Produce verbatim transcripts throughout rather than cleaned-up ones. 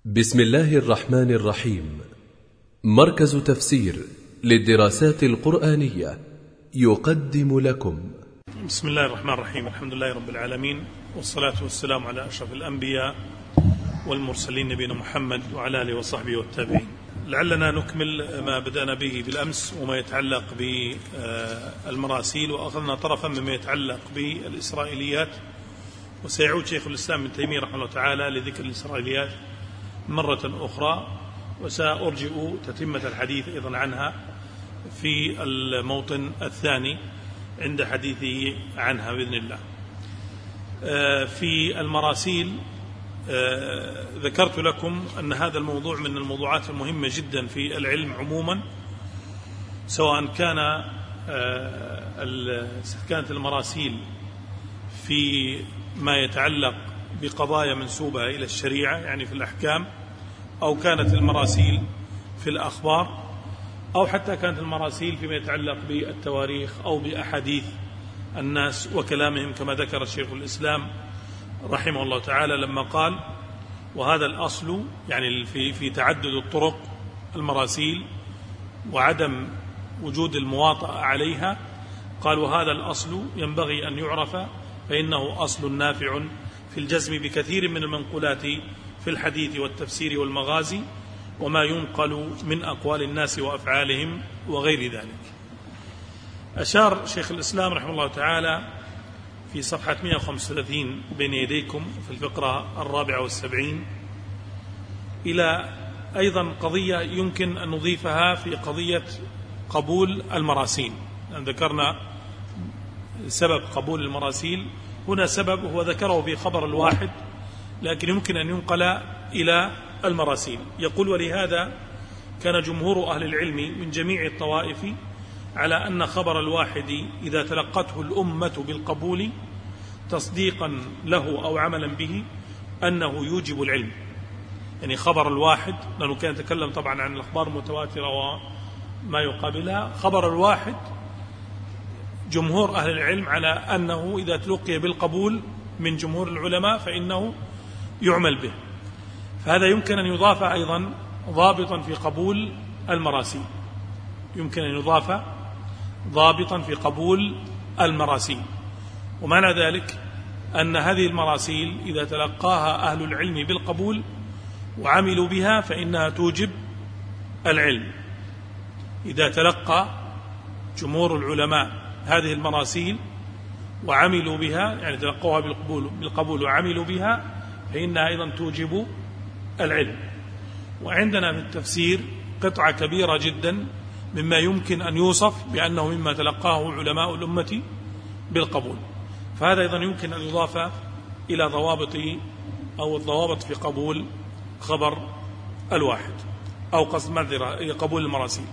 بسم الله الرحمن الرحيم. مركز تفسير للدراسات القرآنية يقدم لكم. بسم الله الرحمن الرحيم. الحمد لله رب العالمين، والصلاة والسلام على أشرف الأنبياء والمرسلين نبينا محمد وعلى آله وصحبه والتابعين. لعلنا نكمل ما بدأنا به بالأمس وما يتعلق بالمراسيل، وأخذنا طرفا مما يتعلق بالإسرائيليات، وسيعود شيخ الإسلام ابن تيمية رحمه الله تعالى لذكر الإسرائيليات مرة أخرى، وسأرجئ تتمة الحديث أيضا عنها في الموطن الثاني عند حديثه عنها بإذن الله. في المراسيل ذكرت لكم أن هذا الموضوع من الموضوعات المهمة جدا في العلم عموما، سواء كان كانت المراسيل في ما يتعلق بقضايا منسوبة إلى الشريعة يعني في الأحكام، أو كانت المراسيل في الأخبار، أو حتى كانت المراسيل فيما يتعلق بالتواريخ أو بأحاديث الناس وكلامهم، كما ذكر الشيخ الإسلام رحمه الله تعالى لما قال: وهذا الأصل يعني في في تعدد الطرق المراسيل وعدم وجود المواطأة عليها، قال: وهذا الأصل ينبغي أن يعرف، فإنه أصل نافع في الجزم بكثير من المنقولات في الحديث والتفسير والمغازي وما ينقل من أقوال الناس وأفعالهم وغير ذلك. أشار شيخ الإسلام رحمه الله تعالى في صفحة مئة وخمسة وثلاثين بين يديكم في الفقرة الرابعة والسبعين إلى أيضا قضية يمكن أن نضيفها في قضية قبول المراسيل. ذكرنا سبب قبول المراسيل، هنا سبب هو ذكره في خبر الواحد، لكن يمكن أن ينقل إلى المراسيل. يقول: ولهذا كان جمهور أهل العلم من جميع الطوائف على أن خبر الواحد إذا تلقته الأمة بالقبول تصديقا له أو عملا به أنه يوجب العلم. يعني خبر الواحد، لأنه كان يتكلم طبعا عن الأخبار المتواترة وما يقابلها، خبر الواحد جمهور أهل العلم على أنه إذا تلقي بالقبول من جمهور العلماء فإنه يعمل به. فهذا يمكن أن يضاف أيضا ضابطا في قبول المراسيل، يمكن أن يضاف ضابطا في قبول المراسيل. ومعنى ذلك أن هذه المراسيل إذا تلقاها أهل العلم بالقبول وعملوا بها فإنها توجب العلم. إذا تلقى جمهور العلماء هذه المراسيل وعملوا بها، يعني تلقوها بالقبول, بالقبول وعملوا بها، فإنها أيضا توجب العلم. وعندنا في التفسير قطعة كبيرة جدا مما يمكن أن يوصف بأنه مما تلقاه علماء الأمة بالقبول، فهذا أيضا يمكن أن يضاف إلى ضوابط أو الضوابط في قبول خبر الواحد أو قصد معذرة قبول المراسيل.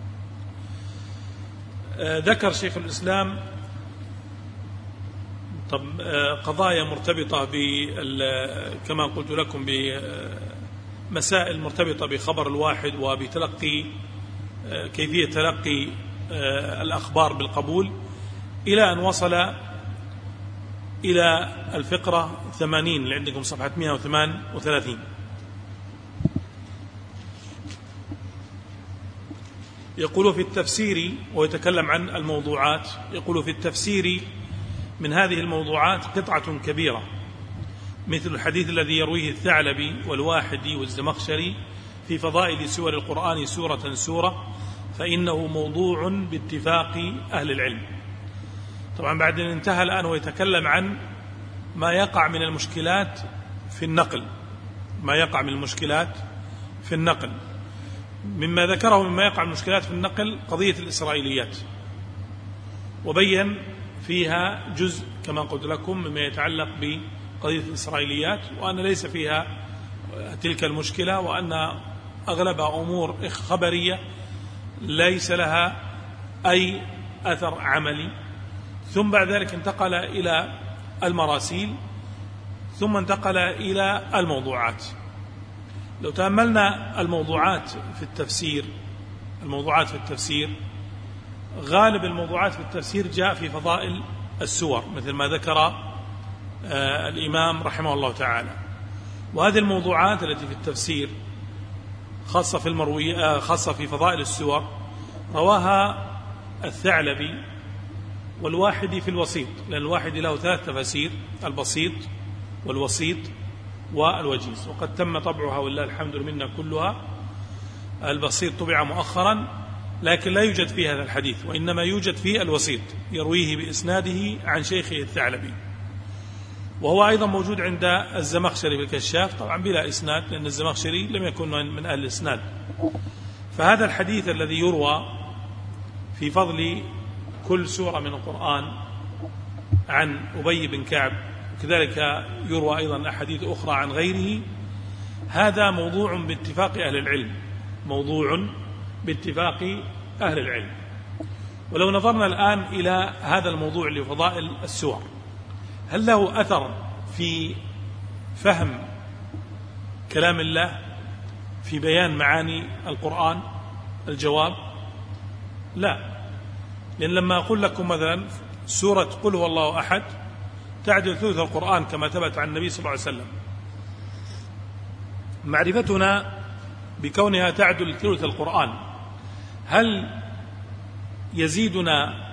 ذكر شيخ الإسلام طب قضايا مرتبطة كما قلت لكم بمسائل مرتبطة بخبر الواحد وبتلقي كيفية تلقي الأخبار بالقبول، إلى أن وصل إلى الفقرة ثمانين اللي عندكم صفحة مئة وثمانية وثلاثين. يقول في التفسير، ويتكلم عن الموضوعات، يقول في التفسير من هذه الموضوعات قطعة كبيرة مثل الحديث الذي يرويه الثعلبي والواحدي والزمخشري في فضائل سور القرآن سورة سورة، فإنه موضوع باتفاق أهل العلم. طبعا بعد أن انتهى الآن ويتكلم عن ما يقع من المشكلات في النقل، ما يقع من المشكلات في النقل. مما ذكره مما يقع من المشكلات في النقل قضية الإسرائيليات، وبين فيها جزء كما قلت لكم مما يتعلق بقضية الإسرائيليات، وأن ليس فيها تلك المشكلة، وأن أغلبها أمور خبرية ليس لها أي أثر عملي. ثم بعد ذلك انتقل إلى المراسيل، ثم انتقل إلى الموضوعات. لو تأملنا الموضوعات في التفسير الموضوعات في التفسير غالب الموضوعات في التفسير جاء في فضائل السور، مثل ما ذكر الإمام رحمه الله تعالى. وهذه الموضوعات التي في التفسير خاصة في المروية خاصة في فضائل السور رواها الثعلبي والواحدي في الوسيط، لأن الواحدي له ثلاث تفاسير: البسيط والوسيط والوجيز، وقد تم طبعها ولله الحمد منا كلها. البسيط طبع مؤخرا لكن لا يوجد فيه هذا الحديث، وإنما يوجد فيه الوسيط يرويه بإسناده عن شيخه الثعلبي، وهو أيضا موجود عند الزمخشري في الكشاف، طبعا بلا إسناد لأن الزمخشري لم يكن من أهل الإسناد. فهذا الحديث الذي يروى في فضل كل سورة من القرآن عن أبي بن كعب، وكذلك يروى أيضا أحاديث أخرى عن غيره، هذا موضوع باتفاق أهل العلم، موضوع باتفاق أهل العلم. ولو نظرنا الآن إلى هذا الموضوع لفضائل السور، هل له أثر في فهم كلام الله، في بيان معاني القرآن؟ الجواب لا، لأن لما أقول لكم مثلا سورة قل هو الله أحد تعدل ثلث القرآن كما ثبت عن النبي صلى الله عليه وسلم، معرفتنا بكونها تعدل ثلث القرآن هل يزيدنا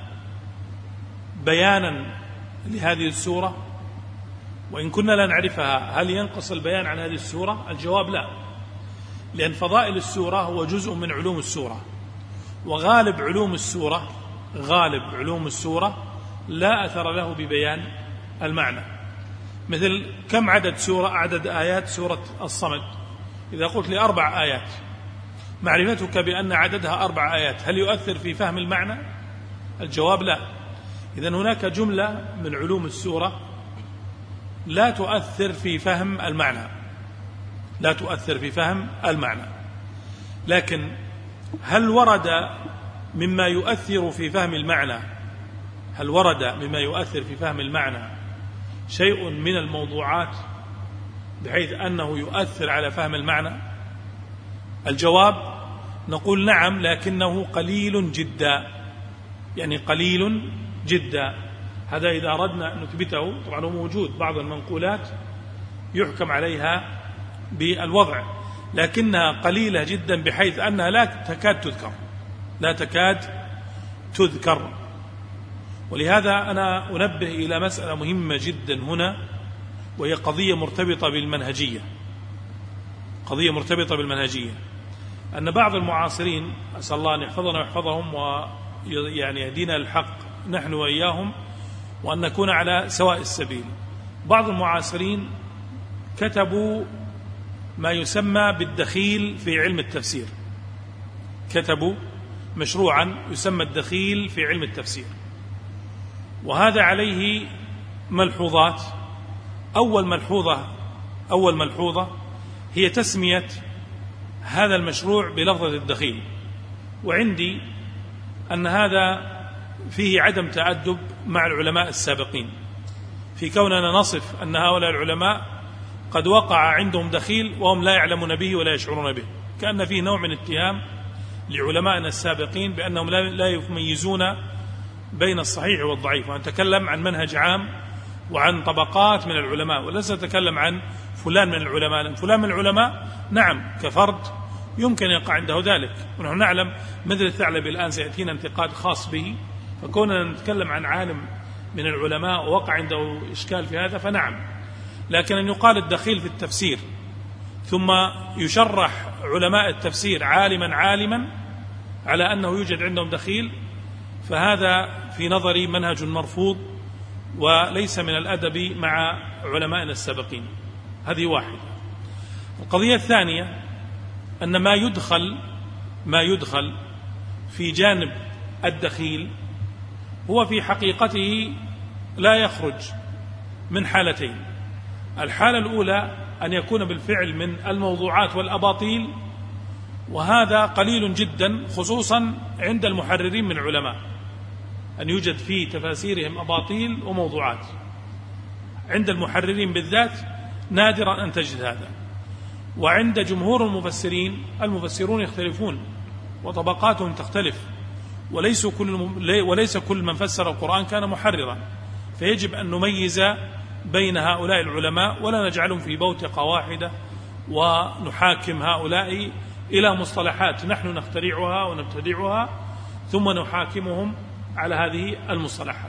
بيانا لهذه السورة؟ وإن كنا لا نعرفها هل ينقص البيان عن هذه السورة؟ الجواب لا، لأن فضائل السورة هو جزء من علوم السورة، وغالب علوم السورة غالب علوم السورة لا أثر له ببيان المعنى. مثل كم عدد سورة عدد آيات سورة الصمد؟ إذا قلت لي أربع آيات، معرفتك بأن عددها أربع آيات هل يؤثر في فهم المعنى؟ الجواب لا. إذن هناك جملة من علوم السورة لا تؤثر في فهم المعنى، لا تؤثر في فهم المعنى. لكن هل ورد مما يؤثر في فهم المعنى هل ورد مما يؤثر في فهم المعنى شيء من الموضوعات بحيث أنه يؤثر على فهم المعنى؟ الجواب نقول نعم، لكنه قليل جدا، يعني قليل جدا. هذا إذا أردنا أن نثبته. طبعا هو موجود بعض المنقولات يحكم عليها بالوضع، لكنها قليلة جدا بحيث أنها لا تكاد تذكر لا تكاد تذكر ولهذا أنا أنبه إلى مسألة مهمة جدا هنا، وهي قضية مرتبطة بالمنهجية قضية مرتبطة بالمنهجية أن بعض المعاصرين، أسأل الله أن يحفظنا ويحفظهم ويعني يهدينا الحق نحن وإياهم وأن نكون على سواء السبيل، بعض المعاصرين كتبوا ما يسمى بالدخيل في علم التفسير، كتبوا مشروعا يسمى الدخيل في علم التفسير، وهذا عليه ملحوظات. أول ملحوظة أول ملحوظة هي تسمية هذا المشروع بلفظة الدخيل، وعندي أن هذا فيه عدم تأدب مع العلماء السابقين، في كوننا نصف أن هؤلاء العلماء قد وقع عندهم دخيل وهم لا يعلمون به ولا يشعرون به، كأن فيه نوع من اتهام لعلمائنا السابقين بأنهم لا يميزون بين الصحيح والضعيف. ونتكلم عن منهج عام وعن طبقات من العلماء، وليس نتكلم عن فلان من العلماء، لأن فلان من العلماء نعم كفرد يمكن يقع عنده ذلك، ونحن نعلم مثل الثعلبي الآن سيأتينا انتقاد خاص به، فكوننا نتكلم عن عالم من العلماء ووقع عنده إشكال في هذا فنعم. لكن أن يقال الدخيل في التفسير ثم يشرح علماء التفسير عالما عالما على أنه يوجد عندهم دخيل، فهذا في نظري منهج مرفوض وليس من الأدب مع علمائنا السابقين. هذه واحدة. القضية الثانية أن ما يدخل ما يدخل في جانب الدخيل هو في حقيقته لا يخرج من حالتين. الحالة الأولى أن يكون بالفعل من الموضوعات والأباطيل، وهذا قليل جدا خصوصا عند المحررين من العلماء، أن يوجد في تفاسيرهم أباطيل وموضوعات. عند المحررين بالذات نادرا أن تجد هذا. وعند جمهور المفسرين، المفسرون يختلفون وطبقاتهم تختلف، وليس كل وليس كل من فسر القرآن كان محررا، فيجب أن نميز بين هؤلاء العلماء ولا نجعلهم في بوتقة واحدة ونحاكم هؤلاء إلى مصطلحات نحن نخترعها ونبتدعها ثم نحاكمهم على هذه المصطلحات.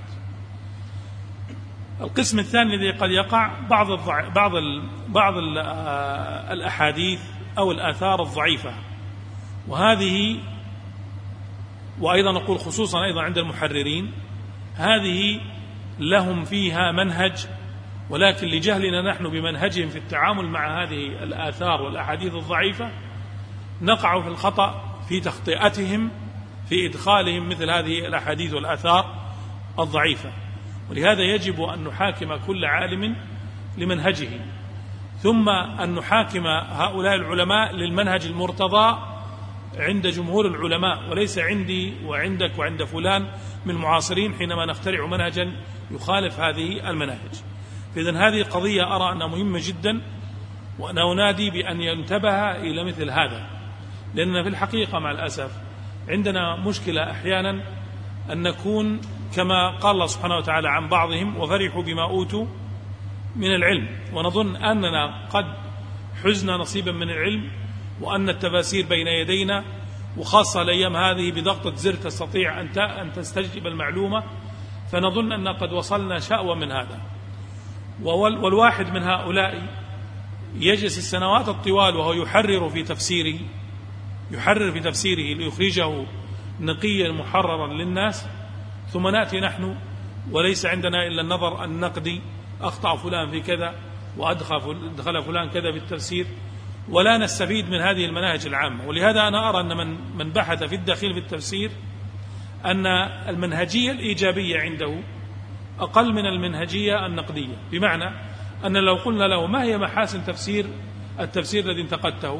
القسم الثاني الذي قد يقع بعض الضع... بعض ال... بعض ال... الأحاديث أو الآثار الضعيفة، وهذه وأيضا نقول خصوصا أيضا عند المحررين هذه لهم فيها منهج، ولكن لجهلنا نحن بمنهجهم في التعامل مع هذه الآثار والأحاديث الضعيفة نقع في الخطأ في تخطئتهم في إدخالهم مثل هذه الأحاديث والآثار الضعيفة. ولهذا يجب أن نحاكم كل عالم لمنهجه، ثم أن نحاكم هؤلاء العلماء للمنهج المرتضى عند جمهور العلماء، وليس عندي وعندك وعند فلان من المعاصرين حينما نخترع منهجا يخالف هذه المناهج. فإذن هذه قضية أرى أنها مهمة جدا، وأنا أنادي بأن ينتبه إلى مثل هذا، لأننا في الحقيقة مع الأسف عندنا مشكلة أحيانا أن نكون كما قال الله سبحانه وتعالى عن بعضهم وفرحوا بما أوتوا من العلم، ونظن أننا قد حزنا نصيبا من العلم وأن التفاسير بين يدينا، وخاصة الأيام هذه بضغطة زر تستطيع أن تستجلب المعلومة، فنظن أن قد وصلنا شأوى من هذا. والواحد من هؤلاء يجلس السنوات الطوال وهو يحرر في تفسيره يحرر في تفسيره ليخرجه نقيا محررا للناس، ثم نأتي نحن وليس عندنا إلا النظر النقدي، أخطأ فلان في كذا وأدخل فلان كذا في التفسير، ولا نستفيد من هذه المناهج العامة. ولهذا أنا أرى أن من من بحث في الدخيل في التفسير أن المنهجية الإيجابية عنده أقل من المنهجية النقدية، بمعنى أن لو قلنا له ما هي محاسن تفسير التفسير الذي انتقدته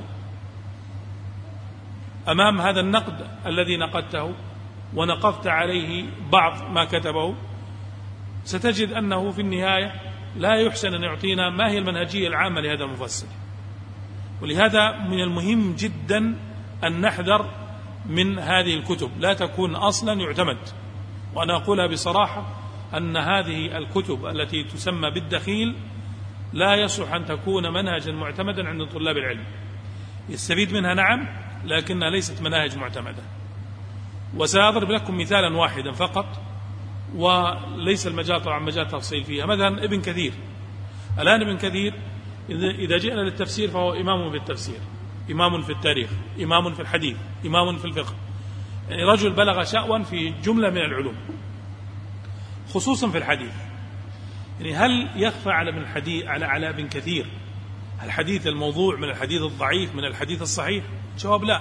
أمام هذا النقد الذي نقدته ونقضت عليه بعض ما كتبه، ستجد أنه في النهاية لا يحسن أن يعطينا ما هي المنهجية العامة لهذا المفسر. ولهذا من المهم جدا أن نحذر من هذه الكتب، لا تكون أصلا يعتمد. وأنا أقولها بصراحة أن هذه الكتب التي تسمى بالدخيل لا يصح أن تكون منهجا معتمدا عند طلاب العلم. يستفيد منها نعم، لكنها ليست مناهج معتمدة. وسأضرب لكم مثالا واحدا فقط، وليس المجال طبعا مجال تفصيل فيها. مثلا ابن كثير، الآن ابن كثير إذا جئنا للتفسير فهو إمام في التفسير، إمام في التاريخ، إمام في الحديث، إمام في الفقه، يعني رجل بلغ شأوا في جملة من العلوم خصوصا في الحديث. يعني هل يخفى على ابن الحديث على على ابن كثير الحديث الموضوع من الحديث الضعيف من الحديث الصحيح؟ جواب لا.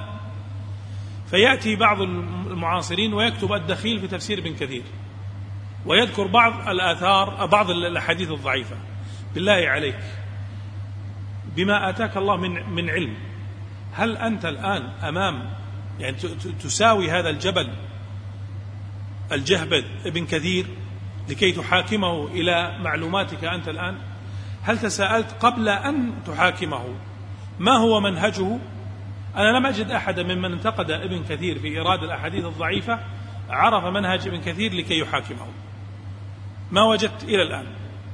فيأتي بعض المعاصرين ويكتب الدخيل في تفسير ابن كثير ويذكر بعض الآثار بعض الأحاديث الضعيفة. بالله عليك بما آتاك الله من من علم، هل أنت الآن أمام يعني تساوي هذا الجبل الجهبذ ابن كثير لكي تحاكمه إلى معلوماتك أنت الآن؟ هل تساءلت قبل أن تحاكمه ما هو منهجه؟ أنا لم أجد أحدا ممن انتقد ابن كثير في إيراد الأحاديث الضعيفة عرف منهج ابن كثير لكي يحاكمه، ما وجدت إلى الآن،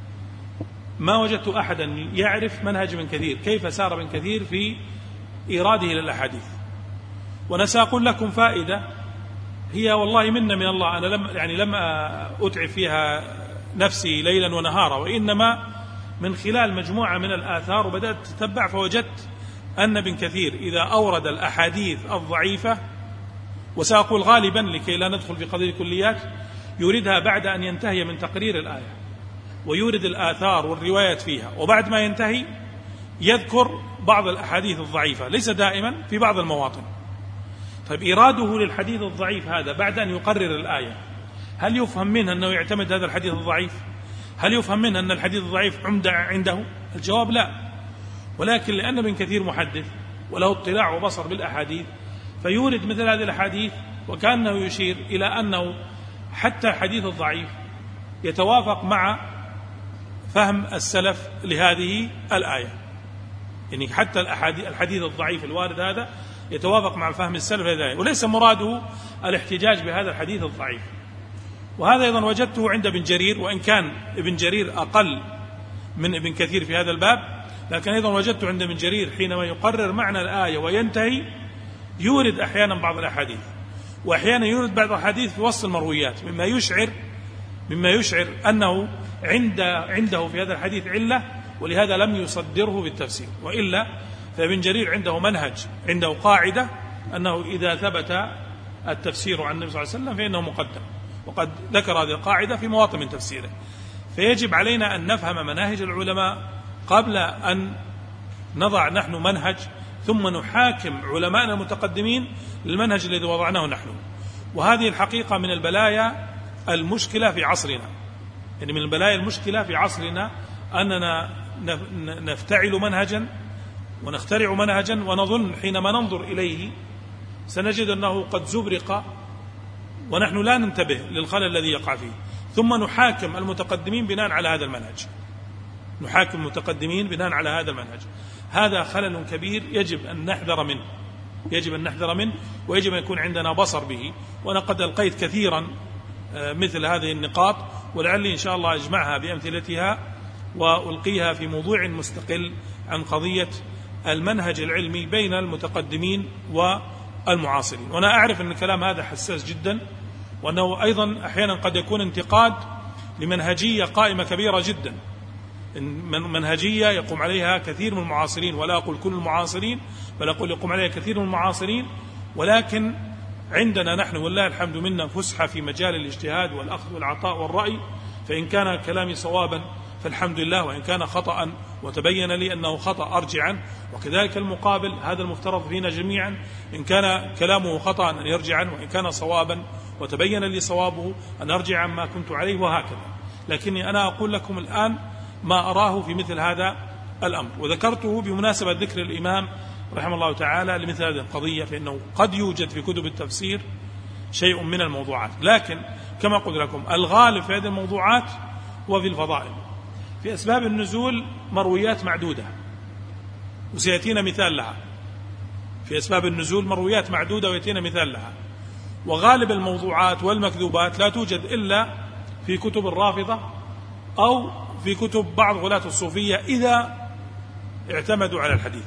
ما وجدت أحدا يعرف منهج ابن كثير كيف سار ابن كثير في إيراده للأحاديث. وأنا سأقول لكم فائدة هي والله منا من الله، أنا لم يعني لم أتعب فيها نفسي ليلا ونهارا، وإنما من خلال مجموعة من الآثار وبدأت تتبع، فوجدت أن ابن كثير إذا أورد الأحاديث الضعيفة، وسأقول غالبا لكي لا ندخل في قضية الكليات، يوردها بعد أن ينتهي من تقرير الآية ويورد الآثار والروايات فيها، وبعد ما ينتهي يذكر بعض الأحاديث الضعيفة، ليس دائما، في بعض المواطن. طيب إيراده للحديث الضعيف هذا بعد أن يقرر الآية، هل يفهم منه أنه يعتمد هذا الحديث الضعيف؟ هل يفهم منه أن الحديث الضعيف عمدة عنده؟ الجواب لا. ولكن لأن ابن كثير محدث وله اطلاع وبصر بالأحاديث، فيورد مثل هذه الأحاديث وكأنه يشير إلى أنه حتى الحديث الضعيف يتوافق مع فهم السلف لهذه الآية، يعني حتى الحديث الضعيف الوارد هذا يتوافق مع فهم السلف لهذه الآية، وليس مراده الاحتجاج بهذا الحديث الضعيف. وهذا أيضا وجدته عند ابن جرير، وإن كان ابن جرير أقل من ابن كثير في هذا الباب، لكن أيضا وجدت عند ابن جرير حينما يقرر معنى الآية وينتهي يورد أحيانا بعض الأحاديث، وأحيانا يورد بعض الأحاديث في وسط المرويات، مما يشعر مما يشعر أنه عند عنده في هذا الحديث علة، ولهذا لم يصدره بالتفسير. وإلا فابن جرير عنده منهج، عنده قاعدة أنه إذا ثبت التفسير عن النبي صلى الله عليه وسلم فإنه مقدم، وقد ذكر هذه القاعدة في مواطن من تفسيره. فيجب علينا أن نفهم مناهج العلماء قبل أن نضع نحن منهج ثم نحاكم علماءنا المتقدمين للمنهج الذي وضعناه نحن. وهذه الحقيقة من البلايا المشكلة في عصرنا، يعني من البلايا المشكلة في عصرنا أننا نفتعل منهجا ونخترع منهجا ونظن حينما ننظر إليه سنجد أنه قد زبرق ونحن لا ننتبه للخلل الذي يقع فيه، ثم نحاكم المتقدمين بناء على هذا المنهج نحاكم المتقدمين بناء على هذا المنهج. هذا خلل كبير يجب أن نحذر منه يجب أن نحذر منه ويجب أن يكون عندنا بصر به. وأنا قد ألقيت كثيرا مثل هذه النقاط، ولعلي إن شاء الله أجمعها بأمثلتها وألقيها في موضوع مستقل عن قضية المنهج العلمي بين المتقدمين والمعاصرين. وأنا أعرف أن الكلام هذا حساس جدا، وأنه أيضا أحيانا قد يكون انتقاد لمنهجية قائمة كبيرة جدا، منهجية يقوم عليها كثير من المعاصرين، ولا أقول كل المعاصرين بل أقول يقوم عليها كثير من المعاصرين، ولكن عندنا نحن والله الحمد منا فسحة في مجال الاجتهاد والأخذ والعطاء والرأي، فإن كان كلامي صوابا فالحمد لله، وإن كان خطأ وتبين لي أنه خطأ أرجع عنه، وكذلك المقابل هذا المفترض فينا جميعا إن كان كلامه خطأ أن يرجع عنه، وإن كان صوابا وتبين لي صوابه أن أرجع عما كنت عليه، وهكذا. لكني أنا أقول لكم الآن ما أراه في مثل هذا الأمر، وذكرته بمناسبة ذكر الإمام رحمه الله تعالى لمثل هذه القضية، فإنه قد يوجد في كتب التفسير شيء من الموضوعات، لكن كما قلت لكم الغالب في هذه الموضوعات هو في الفضائل. في أسباب النزول مرويات معدودة، وسيأتينا مثال لها. في أسباب النزول مرويات معدودة ويأتينا مثال لها. وغالب الموضوعات والمكذوبات لا توجد إلا في كتب الرافضة أو في كتب بعض غلاة الصوفية إذا اعتمدوا على الحديث.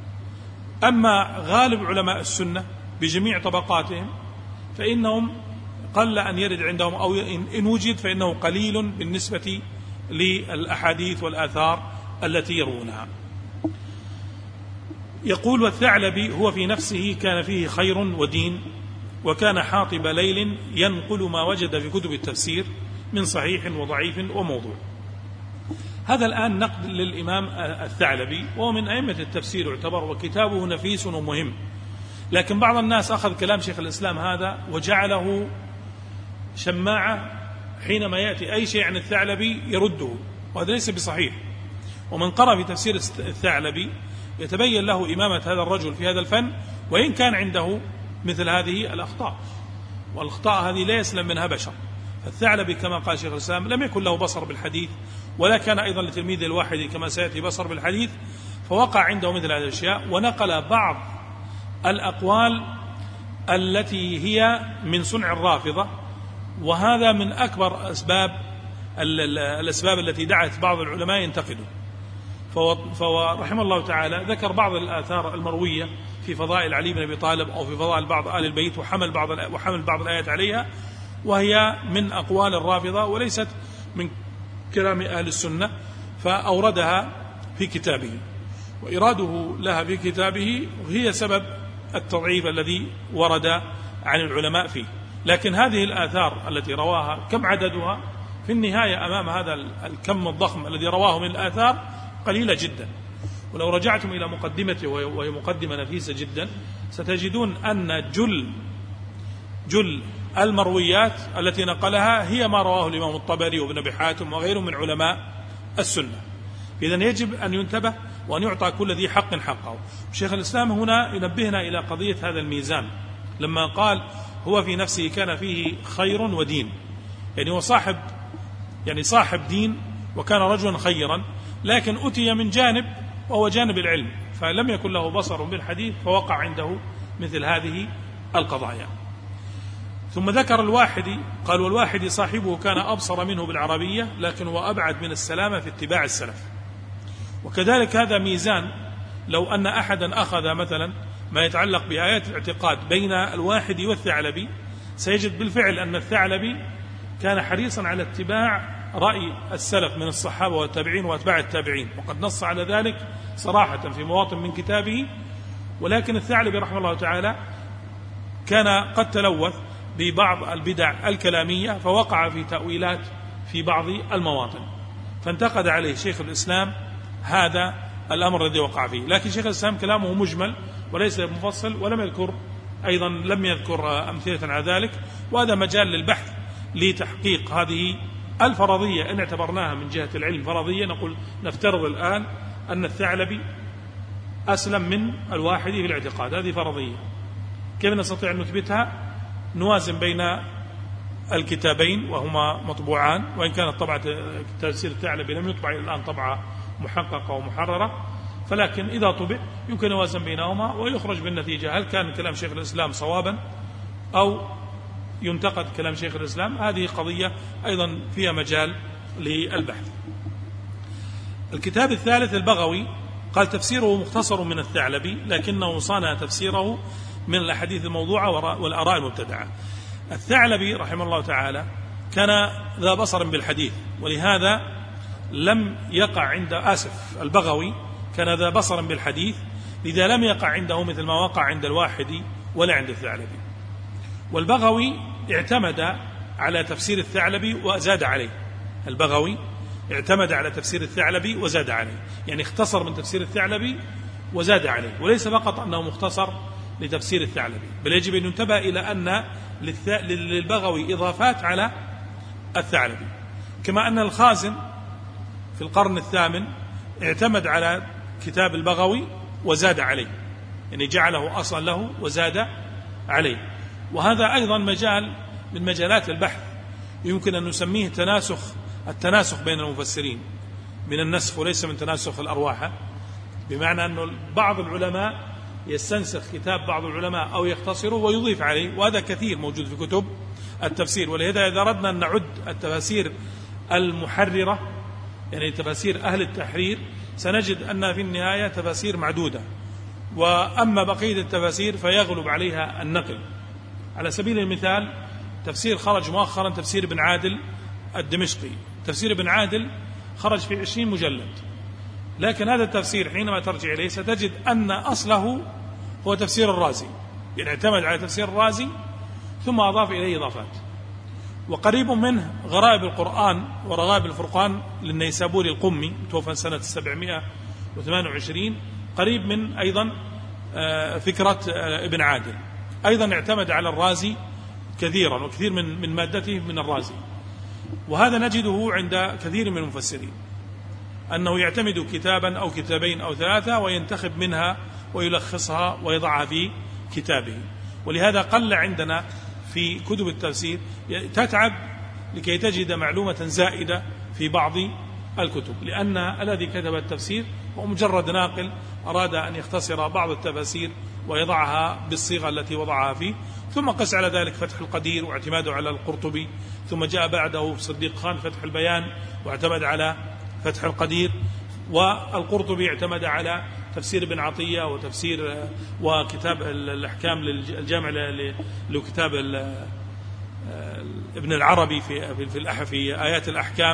أما غالب علماء السنة بجميع طبقاتهم فإنهم قل أن يرد عندهم، أو إن وجد فإنه قليل بالنسبة للأحاديث والآثار التي يروونها. يقول: والثعلبي هو في نفسه كان فيه خير ودين، وكان حاطب ليل ينقل ما وجد في كتب التفسير من صحيح وضعيف وموضوع. هذا الآن نقد للإمام الثعلبي، وهو من أئمة التفسير يعتبر، وكتابه نفيس ومهم. لكن بعض الناس أخذ كلام شيخ الإسلام هذا وجعله شماعة، حينما يأتي أي شيء عن الثعلبي يرده، وهذا ليس بصحيح. ومن قرأ في تفسير الثعلبي يتبين له إمامة هذا الرجل في هذا الفن، وإن كان عنده مثل هذه الأخطاء، والأخطاء هذه لا يسلم منها بشر. فالثعلبي كما قال شيخ الإسلام لم يكن له بصر بالحديث، ولا كان أيضا لتلميذ الواحد كما سيأتي بصر بالحديث، فوقع عنده مثل هذه الأشياء، ونقل بعض الأقوال التي هي من صنع الرافضة، وهذا من أكبر أسباب الأسباب التي دعت بعض العلماء ينتقدوا. فرحمه الله تعالى ذكر بعض الآثار المروية في فضائل علي بن أبي طالب أو في فضائل بعض آل البيت، وحمل بعض وحمل بعض الآيات عليها، وهي من أقوال الرافضة وليست من كلام أهل السنة، فأوردها في كتابه. وإراده لها في كتابه هي سبب التضعيف الذي ورد عن العلماء فيه. لكن هذه الآثار التي رواها كم عددها؟ في النهاية أمام هذا الكم الضخم الذي رواه من الآثار قليلة جدا. ولو رجعتم إلى مقدمته، وهي مقدمة نفيسة جدا، ستجدون أن جل جل المرويات التي نقلها هي ما رواه الإمام الطبري وابن أبي حاتم وغيره من علماء السنة. إذن يجب أن ينتبه وأن يعطى كل ذي حق حقه. شيخ الإسلام هنا ينبهنا إلى قضية هذا الميزان، لما قال هو في نفسه كان فيه خير ودين، يعني هو صاحب يعني صاحب دين وكان رجلا خيرا، لكن أتي من جانب وهو جانب العلم، فلم يكن له بصر بالحديث، فوقع عنده مثل هذه القضايا. ثم ذكر الواحدي، قال والواحدي صاحبه كان أبصر منه بالعربية لكن هو أبعد من السلامة في اتباع السلف. وكذلك هذا ميزان، لو أن أحدا أخذ مثلا ما يتعلق بآيات الاعتقاد بين الواحدي والثعلبي سيجد بالفعل أن الثعلبي كان حريصا على اتباع رأي السلف من الصحابة والتابعين وأتباع التابعين، وقد نص على ذلك صراحة في مواطن من كتابه. ولكن الثعلبي رحمه الله تعالى كان قد تلوث ببعض البدع الكلامية فوقع في تأويلات في بعض المواطن، فانتقد عليه شيخ الإسلام هذا الأمر الذي وقع فيه. لكن شيخ الإسلام كلامه مجمل وليس مفصل، ولم يذكر أيضا لم يذكر أمثلة على ذلك، وهذا مجال للبحث لتحقيق هذه الفرضية. إن اعتبرناها من جهة العلم فرضية نقول نفترض الآن أن الثعلبي أسلم من الواحدي في الاعتقاد، هذه فرضية. كيف نستطيع أن نثبتها؟ نوازن بين الكتابين وهما مطبوعان، وإن كانت طبعة تفسير الثعلبي لم يطبع إلى الآن طبعة محققة ومحررة، فلكن إذا طبع يمكن نوازن بينهما ويخرج بالنتيجة هل كان كلام شيخ الإسلام صوابا أو ينتقد كلام شيخ الإسلام. هذه قضية أيضا فيها مجال للبحث. الكتاب الثالث البغوي قال تفسيره مختصر من الثعلبي لكنه صانع تفسيره من الأحاديث الموضوعة والآراء المبتدعة. الثعلبي رحمه الله تعالى كان ذا بصر بالحديث، ولهذا لم يقع عند آسف البغوي كان ذا بصر بالحديث، لذا لم يقع عنده مثل ما وقع عند الواحدي ولا عند الثعلبي. والبغوي اعتمد على تفسير الثعلبي وزاد عليه. البغوي اعتمد على تفسير الثعلبي وزاد عليه، يعني اختصر من تفسير الثعلبي وزاد عليه، وليس فقط أنه مختصر لتفسير الثعلبي، بل يجب أن ينتبه إلى أن للبغوي إضافات على الثعلبي. كما أن الخازن في القرن الثامن اعتمد على كتاب البغوي وزاد عليه، يعني جعله أصلا له وزاد عليه. وهذا أيضا مجال من مجالات البحث يمكن أن نسميه تناسخ التناسخ بين المفسرين من النسخ وليس من تناسخ الأرواح، بمعنى أن بعض العلماء يستنسخ كتاب بعض العلماء أو يختصره ويضيف عليه، وهذا كثير موجود في كتب التفسير. ولهذا إذا أردنا أن نعد التفاسير المحررة يعني تفاسير أهل التحرير سنجد أن في النهاية تفاسير معدودة، وأما بقية التفاسير فيغلب عليها النقل. على سبيل المثال تفسير خرج مؤخرا تفسير ابن عادل الدمشقي، تفسير ابن عادل خرج في عشرين مجلد، لكن هذا التفسير حينما ترجع إليه ستجد أن أصله هو تفسير الرازي، يعني اعتمد على تفسير الرازي ثم أضاف إليه إضافات. وقريب منه غرائب القرآن ورغائب الفرقان للنيسابوري القمي توفى سنة سبعمائة وثمانية وعشرين، قريب من أيضا فكرة ابن عادل، أيضا اعتمد على الرازي كثيرا وكثير من من مادته من الرازي. وهذا نجده عند كثير من المفسرين أنه يعتمد كتابا أو كتابين أو ثلاثة وينتخب منها ويلخصها ويضعها في كتابه. ولهذا قل عندنا في كتب التفسير تتعب لكي تجد معلومة زائدة في بعض الكتب، لأن الذي كتب التفسير هو مجرد ناقل أراد أن يختصر بعض التفاسير ويضعها بالصيغة التي وضعها فيه، ثم قس على ذلك فتح القدير واعتماده على القرطبي، ثم جاء بعده صديق خان فتح البيان واعتمد على فتح القدير، والقرطبي اعتمد على تفسير ابن عطية وتفسير وكتاب الأحكام للجامع لكتاب ابن العربي في في في آيات الأحكام،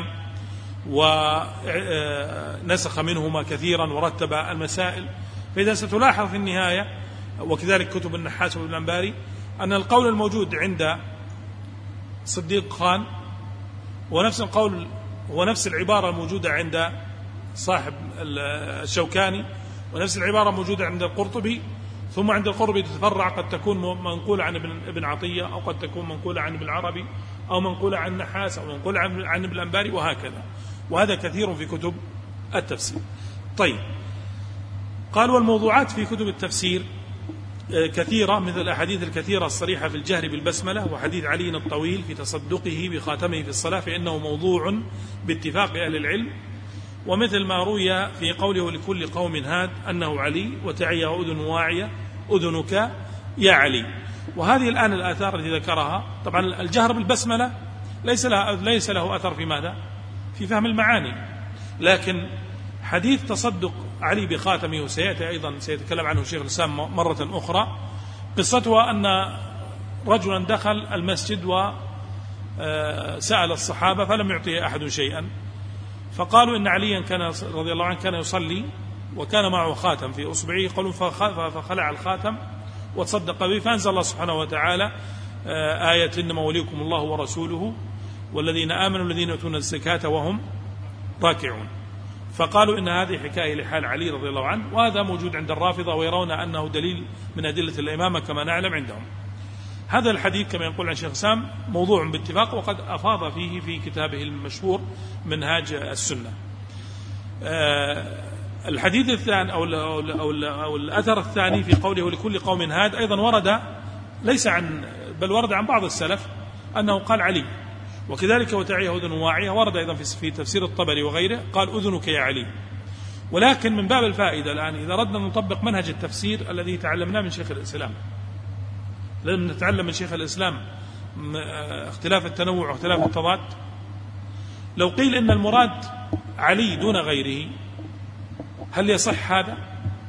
ونسخ منهما كثيرا ورتب المسائل. فإذا ستلاحظ في النهاية وكذلك كتب النحاس وابن الأنباري أن القول الموجود عند صديق خان ونفس القول ونفس العبارة الموجودة عند صاحب الشوكاني ونفس العبارة موجودة عند القرطبي، ثم عند القرطبي تتفرع، قد تكون منقولة عن ابن عطية أو قد تكون منقولة عن ابن العربي أو منقولة عن النحاس أو منقولة عن ابن الأنباري وهكذا، وهذا كثير في كتب التفسير. طيب، قال والموضوعات في كتب التفسير كثيرة، مثل الأحاديث الكثيرة الصريحة في الجهر بالبسملة وحديث علي الطويل في تصدقه بخاتمه في الصلاة فإنه موضوع باتفاق أهل العلم، ومثل ما روي في قوله لكل قوم هاد أنه علي وتعيه أذن واعية أذنك يا علي. وهذه الآن الآثار التي ذكرها، طبعا الجهر بالبسملة ليس له, ليس له أثر في ماذا؟ في فهم المعاني، لكن حديث تصدق علي بخاتمه وسيأتي أيضا سيتكلم عنه الشيخ الإسلام مرة أخرى، قصتها أن رجلا دخل المسجد وسأل الصحابة فلم يعطيه أحد شيئا، فقالوا إن عليا كان رضي الله عنه كان يصلي وكان معه خاتم في أصبعه، قالوا فخلع الخاتم وتصدق به، فأنزل الله سبحانه وتعالى آية إنما وليكم الله ورسوله والذين آمنوا الذين يؤتون الزكاة وهم راكعون. فقالوا إن هذه حكاية لحال علي رضي الله عنه، وهذا موجود عند الرافضة ويرون أنه دليل من أدلة الإمامة كما نعلم عندهم. هذا الحديث كما يقول عن شيخ سام موضوع باتفاق، وقد أفاض فيه في كتابه المشهور منهاج السنة. الحديث الثاني أو, أو, أو, أو الأثر الثاني في قوله ولكل قوم هاد أيضا ورد ليس عن بل ورد عن بعض السلف أنه قال علي، وكذلك وتعيه أذن واعية ورد أيضا في تفسير الطبري وغيره قال أذنك يا علي. ولكن من باب الفائدة الآن إذا ردنا نطبق منهج التفسير الذي تعلمناه من شيخ الإسلام، لازم نتعلم من شيخ الإسلام اختلاف التنوع واختلاف التضاد. لو قيل إن المراد علي دون غيره هل يصح هذا؟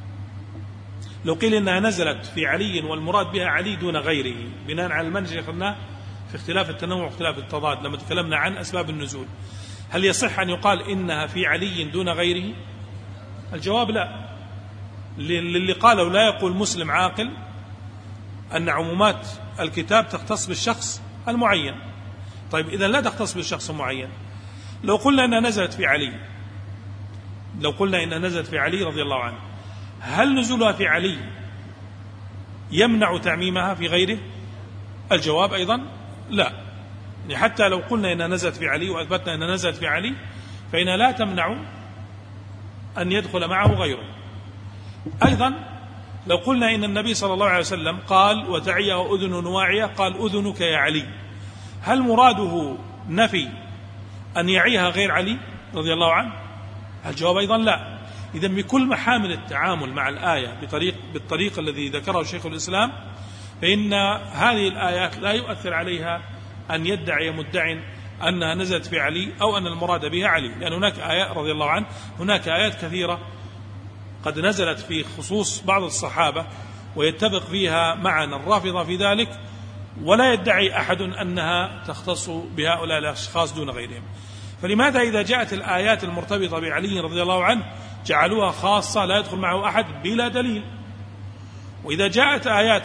لو قيل إنها نزلت في علي والمراد بها علي دون غيره بناء على المنهج اللي أخذناه في اختلاف التنوع واختلاف التضاد لما تكلمنا عن أسباب النزول، هل يصح أن يقال إنها في علي دون غيره؟ الجواب لا، للي قالوا لا يقول مسلم عاقل أن عمومات الكتاب تختص بالشخص المعين. طيب إذا لا تختص بالشخص المعين، لو قلنا أنها نزلت في علي لو قلنا إنها نزلت في علي رضي الله عنه، هل نزولها في علي يمنع تعميمها في غيره؟ الجواب أيضا لا، يعني حتى لو قلنا إنها نزلت في علي وأثبتنا أنها نزلت في علي فإنها لا تمنع أن يدخل معه غيره. أيضا لو قلنا إن النبي صلى الله عليه وسلم قال وتعيه أذن واعية قال أذنك يا علي، هل مراده نفي أن يعيها غير علي رضي الله عنه؟ الجواب أيضا لا. إذن بكل محامل التعامل مع الآية بطريق بالطريق الذي ذكره شيخ الإسلام، فإن هذه الآيات لا يؤثر عليها أن يدعي مدع أنها نزلت في علي أو أن المراد بها علي، لأن هناك آيات رضي الله عنه هناك آيات كثيرة قد نزلت في خصوص بعض الصحابة ويتفق فيها معنا الرافضة في ذلك، ولا يدعي أحد أنها تختص بهؤلاء الأشخاص دون غيرهم. فلماذا إذا جاءت الآيات المرتبطة بعلي رضي الله عنه جعلوها خاصة لا يدخل معه أحد بلا دليل، وإذا جاءت آيات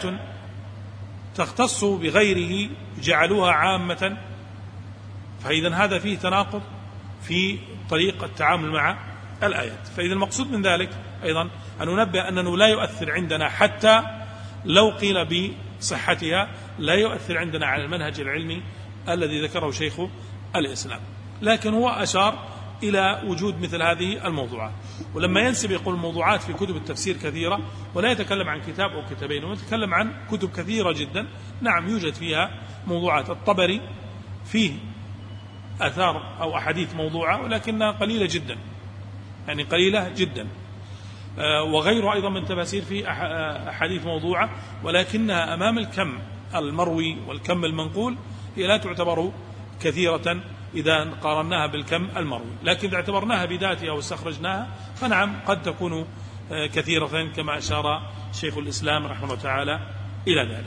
تختص بغيره جعلوها عامة؟ فإذا هذا فيه تناقض في طريقة التعامل مع الآيات. فإذا المقصود من ذلك أيضا أن ننبه أنه لا يؤثر عندنا حتى لو قيل بصحتها، لا يؤثر عندنا على المنهج العلمي الذي ذكره شيخ الإسلام، لكن هو أشار إلى وجود مثل هذه الموضوعات. ولما ينسب يقول موضوعات في كتب التفسير كثيرة ولا يتكلم عن كتاب أو كتابين، ويتكلم عن كتب كثيرة جدا، نعم يوجد فيها موضوعات. الطبري فيه أثار أو أحاديث موضوعة ولكنها قليلة جدا، يعني قليلة جدا، وغيره أيضا من تفاسير فيه أحاديث موضوعة ولكنها أمام الكم المروي والكم المنقول هي لا تعتبر كثيرة إذا قارناها بالكم المروي، لكن إذا اعتبرناها بذاتها واستخرجناها فنعم قد تكون كثيرة كما أشار شيخ الإسلام رحمه الله تعالى إلى ذلك.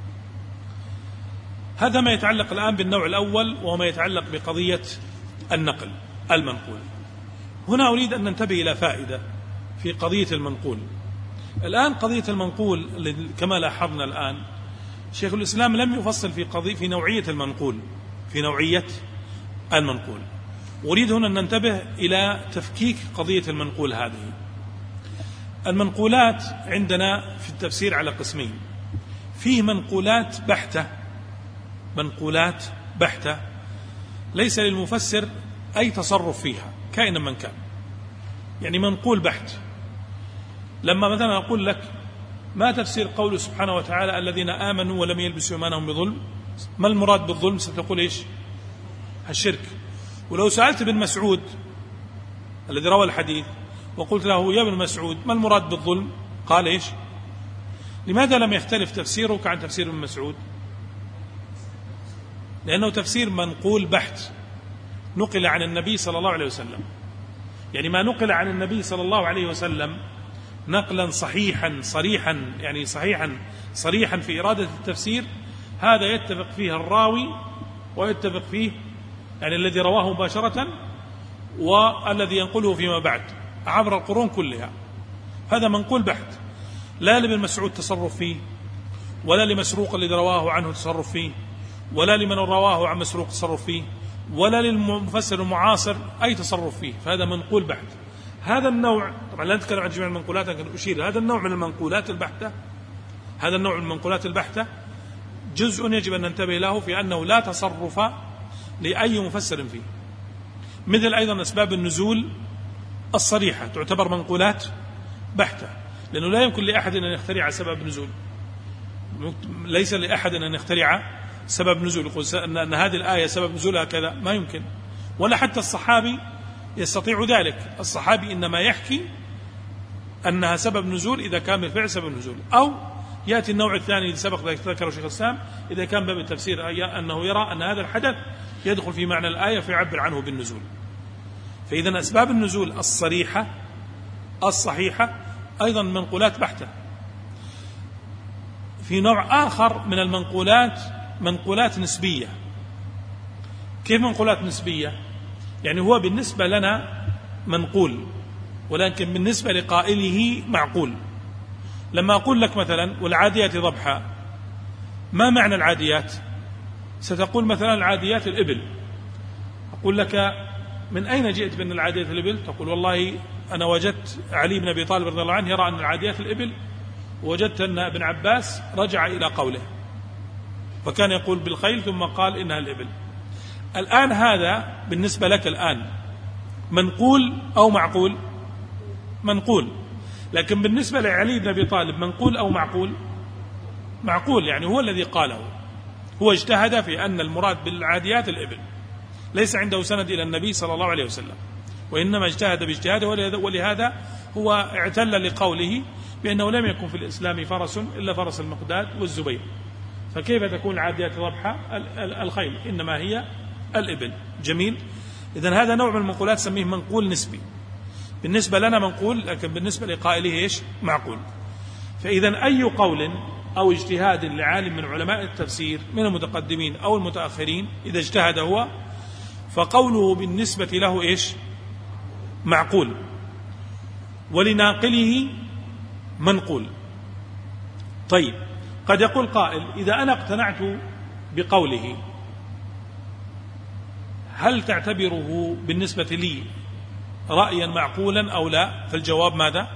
هذا ما يتعلق الآن بالنوع الأول وهو ما يتعلق بقضية النقل المنقول. هنا أريد أن ننتبه إلى فائدة في قضية المنقول. الآن قضية المنقول كما لاحظنا الآن شيخ الإسلام لم يفصل في قضية في نوعية المنقول في نوعية المنقول. أريد هنا أن ننتبه إلى تفكيك قضية المنقول هذه. المنقولات عندنا في التفسير على قسمين، فيه منقولات بحتة منقولات بحتة ليس للمفسر أي تصرف فيها كائنا من كان، يعني منقول بحت. لما مثلا أقول لك ما تفسير قوله سبحانه وتعالى الذين آمنوا ولم يلبسوا إيمانهم بظلم، ما المراد بالظلم؟ ستقول إيش؟ الشرك. ولو سألت ابن مسعود الذي روى الحديث وقلت له يا ابن مسعود ما المراد بالظلم؟ قال إيش؟ لماذا لم يختلف تفسيرك عن تفسير ابن مسعود؟ لأنه تفسير منقول بحت، نقل عن النبي صلى الله عليه وسلم. يعني ما نقل عن النبي صلى الله عليه وسلم نقلا صحيحا صريحا، يعني صحيحا صريحا في إرادة التفسير، هذا يتفق فيه الراوي ويتفق فيه يعني الذي رواه مباشرة والذي ينقله فيما بعد عبر القرون كلها. هذا منقول بحت، لا لابن مسعود تصرف فيه، ولا لمسروق الذي رواه عنه تصرف فيه، ولا لمن رواه عن مسروق تصرف فيه، ولا للمفسر المعاصر أي تصرف فيه. فهذا منقول بحت. هذا النوع، طبعا لا نتكلم عن جميع المنقولات لكن أشير هذا النوع من المنقولات البحتة، هذا النوع من المنقولات البحتة جزء يجب أن ننتبه له في أنه لا تصرف لأي مفسر فيه. مثل أيضا أسباب النزول الصريحة تعتبر منقولات بحتة، لأنه لا يمكن لأحد أن يخترع سبب نزول، ليس لأحد أن يخترع سبب نزول يقول أن هذه الآية سبب نزولها كذا، ما يمكن. ولا حتى الصحابي يستطيع ذلك. الصحابي إنما يحكي أنها سبب نزول إذا كان بالفعل سبب نزول. أو يأتي النوع الثاني الذي سبق ذكره شيخ الإسلام، إذا كان باب التفسير أنه يرى أن هذا الحدث يدخل في معنى الآية فيعبر عنه بالنزول. فإذا أسباب النزول الصريحة الصحيحة أيضا منقولات بحتة. في نوع آخر من المنقولات منقولات نسبية. كيف منقولات نسبية؟ يعني هو بالنسبة لنا منقول ولكن بالنسبة لقائله معقول. لما أقول لك مثلا والعاديات ضبحا، ما معنى العاديات؟ ستقول مثلا العاديات الإبل. أقول لك من أين جئت بأن العاديات الإبل؟ تقول والله أنا وجدت علي بن أبي طالب رضي الله عنه يرى أن العاديات الإبل، ووجدت أن ابن عباس رجع إلى قوله فكان يقول بالخيل ثم قال إنها الإبل. الآن هذا بالنسبة لك الآن منقول أو معقول؟ منقول. لكن بالنسبة لعلي بن أبي طالب منقول أو معقول؟ معقول، يعني هو الذي قاله، هو اجتهد في أن المراد بالعاديات الإبل، ليس عنده سند إلى النبي صلى الله عليه وسلم، وإنما اجتهد باجتهاده، ولهذا هو اعتل لقوله بأنه لم يكن في الإسلام فرس إلا فرس المقداد والزبير، فكيف تكون العاديات ضبحا؟ الخيل، إنما هي الإبل. جميل. إذن هذا نوع من المنقولات سميه منقول نسبي، بالنسبة لنا منقول لكن بالنسبة لقائله إيش؟ معقول. فإذن أي قول أو اجتهاد لعالم من علماء التفسير من المتقدمين أو المتأخرين إذا اجتهد هو فقوله بالنسبة له إيش؟ معقول، ولناقله منقول. طيب، قد يقول قائل إذا أنا اقتنعت بقوله هل تعتبره بالنسبة لي رأيا معقولا أو لا؟ فالجواب ماذا؟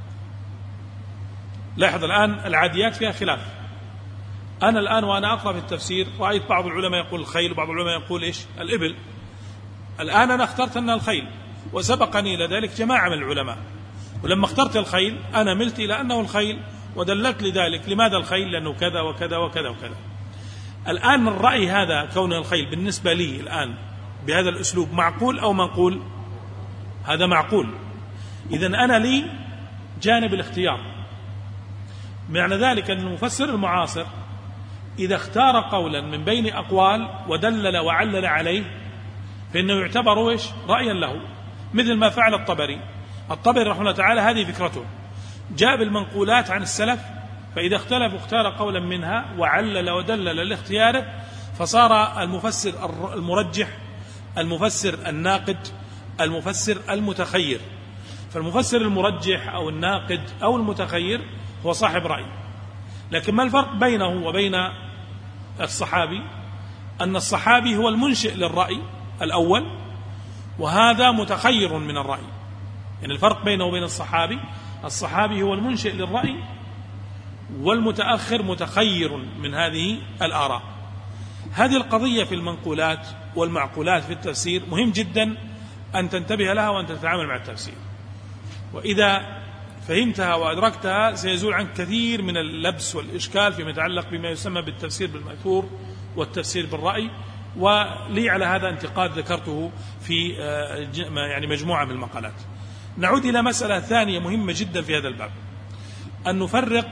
لاحظ الآن العاديات فيها خلاف. أنا الآن وأنا أقرأ في التفسير رأيت بعض العلماء يقول الخيل وبعض العلماء يقول إيش؟ الإبل. الآن أنا اخترت أن الخيل، وسبقني إلى ذلك جماعة من العلماء، ولما اخترت الخيل أنا ملت إلى أنه الخيل ودلت لذلك. لماذا الخيل؟ لأنه كذا وكذا وكذا وكذا. الآن الرأي هذا كون الخيل بالنسبة لي الآن بهذا الأسلوب معقول أو منقول؟ هذا معقول. إذن أنا لي جانب الاختيار. معنى ذلك أن المفسر المعاصر إذا اختار قولا من بين أقوال ودلل وعلل عليه فإنه يعتبر إيش؟ رأيا له، مثل ما فعل الطبري. الطبري رحمه الله تعالى هذه فكرته، جاء بالمنقولات عن السلف، فإذا اختلف اختار قولا منها وعلل ودلل لاختياره، فصار المفسر المرجح، المفسر الناقد، المفسر المتخير. فالمفسر المرجح أو الناقد أو المتخير هو صاحب رأي. لكن ما الفرق بينه وبين الصحابي؟ أن الصحابي هو المنشئ للرأي الأول، وهذا متخير من الرأي. يعني الفرق بينه وبين الصحابي، الصحابي هو المنشئ للرأي، والمتأخر متخير من هذه الآراء. هذه القضية في المنقولات والمعقولات في التفسير مهم جدا أن تنتبه لها وأن تتعامل مع التفسير، وإذا فهمتها وأدركتها سيزول عنك كثير من اللبس والإشكال فيما يتعلق بما يسمى بالتفسير بالمأثور والتفسير بالرأي. ولي على هذا انتقاد ذكرته في يعني مجموعة من المقالات. نعود إلى مسألة ثانية مهمة جدا في هذا الباب، أن نفرق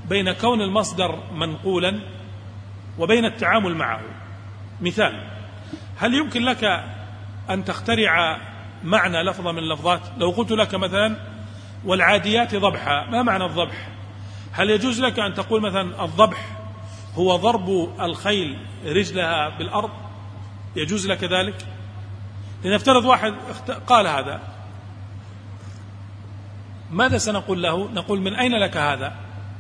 بين كون المصدر منقولا وبين التعامل معه. مثال: هل يمكن لك أن تخترع معنى لفظة من اللفظات؟ لو قلت لك مثلا والعاديات ضبحا، ما معنى الضبح؟ هل يجوز لك أن تقول مثلا الضبح هو ضرب الخيل رجلها بالأرض؟ يجوز لك ذلك؟ لنفترض واحد قال هذا، ماذا سنقول له؟ نقول: من أين لك هذا؟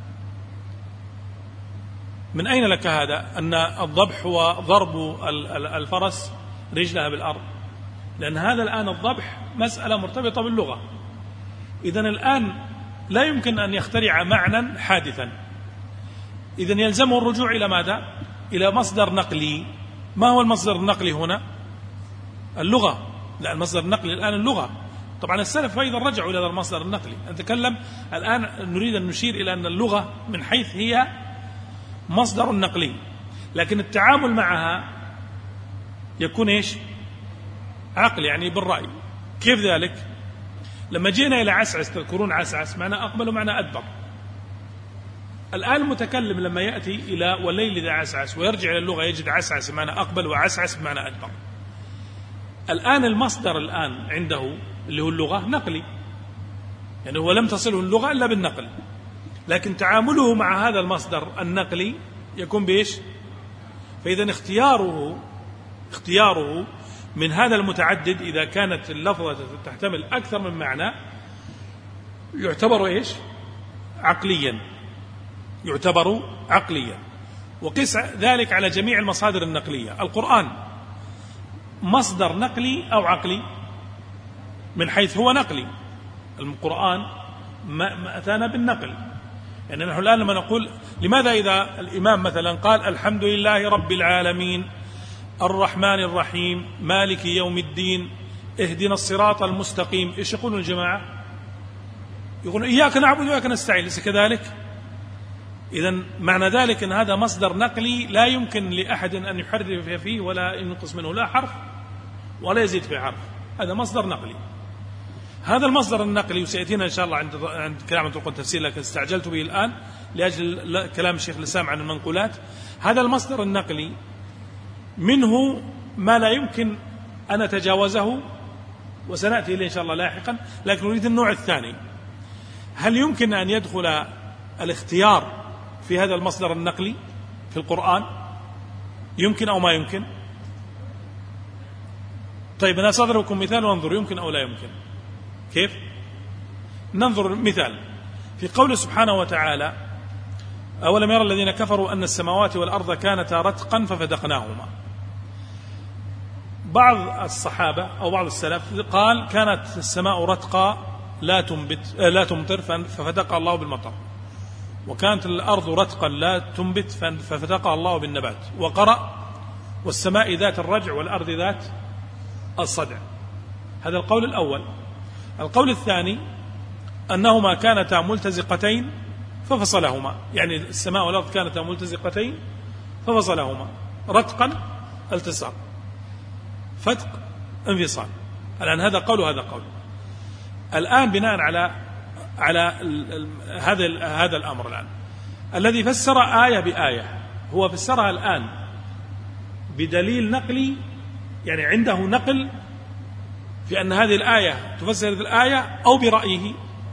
من أين لك هذا أن الضبح هو ضرب الفرس رجلها بالأرض؟ لأن هذا الآن الضبح مسألة مرتبطة باللغة. إذن الآن لا يمكن أن يخترع معنى حادثا، إذن يلزمه الرجوع إلى ماذا؟ إلى مصدر نقلي. ما هو المصدر النقلي هنا؟ اللغة. لا، المصدر النقلي الآن اللغة. طبعا السلف أيضا رجعوا إلى المصدر النقلي. نتكلم الآن، نريد أن نشير إلى أن اللغة من حيث هي مصدر نقلي، لكن التعامل معها يكون إيش؟ عقل، يعني بالرأي. كيف ذلك؟ لما جينا إلى عسعس، تذكرون عسعس معنى أقبل ومعنى أدبر. الآن المتكلم لما يأتي إلى والليل إذا عسعس ويرجع إلى اللغة يجد عسعس بمعنى أقبل وعسعس بمعنى أدبر. الآن المصدر الآن عنده اللي هو اللغة نقلي، يعني هو لم تصله اللغة إلا بالنقل، لكن تعامله مع هذا المصدر النقلي يكون بإيش؟ فإذا اختياره اختياره من هذا المتعدد إذا كانت اللفظة تحتمل أكثر من معنى يعتبر إيش؟ عقليا، يعتبر عقليا. وقس ذلك على جميع المصادر النقلية. القرآن مصدر نقلي أو عقلي؟ من حيث هو نقلي. القرآن ما أتانا بالنقل. يعني نحن الآن لما نقول لماذا إذا الإمام مثلا قال الحمد لله رب العالمين الرحمن الرحيم مالك يوم الدين اهدنا الصراط المستقيم، إيش يقولون الجماعة؟ يقولون إياك نعبد وإياك نستعين، ليس كذلك؟ إذن معنى ذلك أن هذا مصدر نقلي لا يمكن لأحد أن يحرف فيه ولا ينقص منه لا حرف ولا يزيد فيه حرف. هذا مصدر نقلي. هذا المصدر النقلي وسيأتينا إن شاء الله عند عند كلام طرق التفسير، لكن استعجلت به الآن لأجل كلام الشيخ الإسلام عن المنقولات. هذا المصدر النقلي منه ما لا يمكن أن أتجاوزه وسنأتي إليه إن شاء الله لاحقا، لكن نريد النوع الثاني. هل يمكن أن يدخل الاختيار في هذا المصدر النقلي في القرآن؟ يمكن أو ما يمكن؟ طيب أنا سأضربكم مثال وانظر يمكن أو لا يمكن. كيف؟ ننظر مثال في قول سبحانه وتعالى: أولم يرى الذين كفروا أن السماوات والأرض كانتا رتقا ففتقناهما. بعض الصحابة أو بعض السلف قال كانت السماء رتقا لا تنبت لا تمطر ففتقها الله بالمطر، وكانت الأرض رتقا لا تنبت ففتقها الله بالنبات، وقرأ والسماء ذات الرجع والأرض ذات الصدع. هذا القول الأول. القول الثاني أنهما كانتا ملتزقتين ففصلهما، يعني السماء والأرض كانتا ملتزقتين ففصلهما. رتقا التصاق، فتق انفصال. الآن هذا قول وهذا قول. الآن بناء على على هذا هذا الأمر الآن الذي فسر آية بآية هو فسرها الآن بدليل نقلي، يعني عنده نقل في أن هذه الآية تفسر هذه الآية، أو برأيه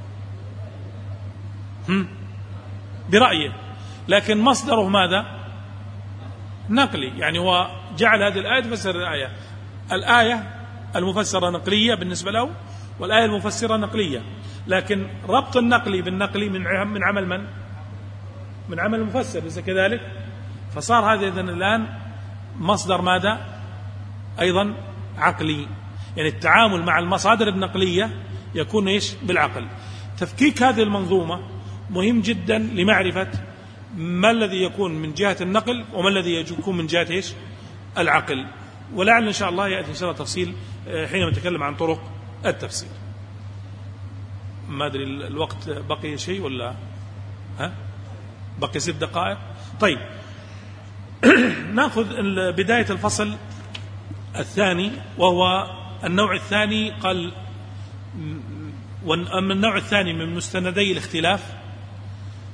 هم برأيه، لكن مصدره ماذا؟ نقلي. يعني هو جعل هذه الآية تفسر الآية. الآية المفسرة نقلية بالنسبة له، والآية المفسرة نقلية، لكن ربط النقلي بالنقلي من من عمل من؟ من عمل المفسر، ليس كذلك؟ فصار هذا إذن الآن مصدر ماذا؟ أيضا عقلي. يعني التعامل مع المصادر النقلية يكون إيش؟ بالعقل. تفكيك هذه المنظومة مهم جدا لمعرفة ما الذي يكون من جهة النقل وما الذي يكون من جهة إيش؟ العقل. ولعل إن شاء الله يأتي إن شاء الله تفصيل حينما نتكلم عن طرق التفسير. ما أدري الوقت بقي شيء ولا ها؟ بقي ست دقائق. طيب نأخذ بداية الفصل الثاني، وهو النوع الثاني. قال من النوع الثاني من مستندي الاختلاف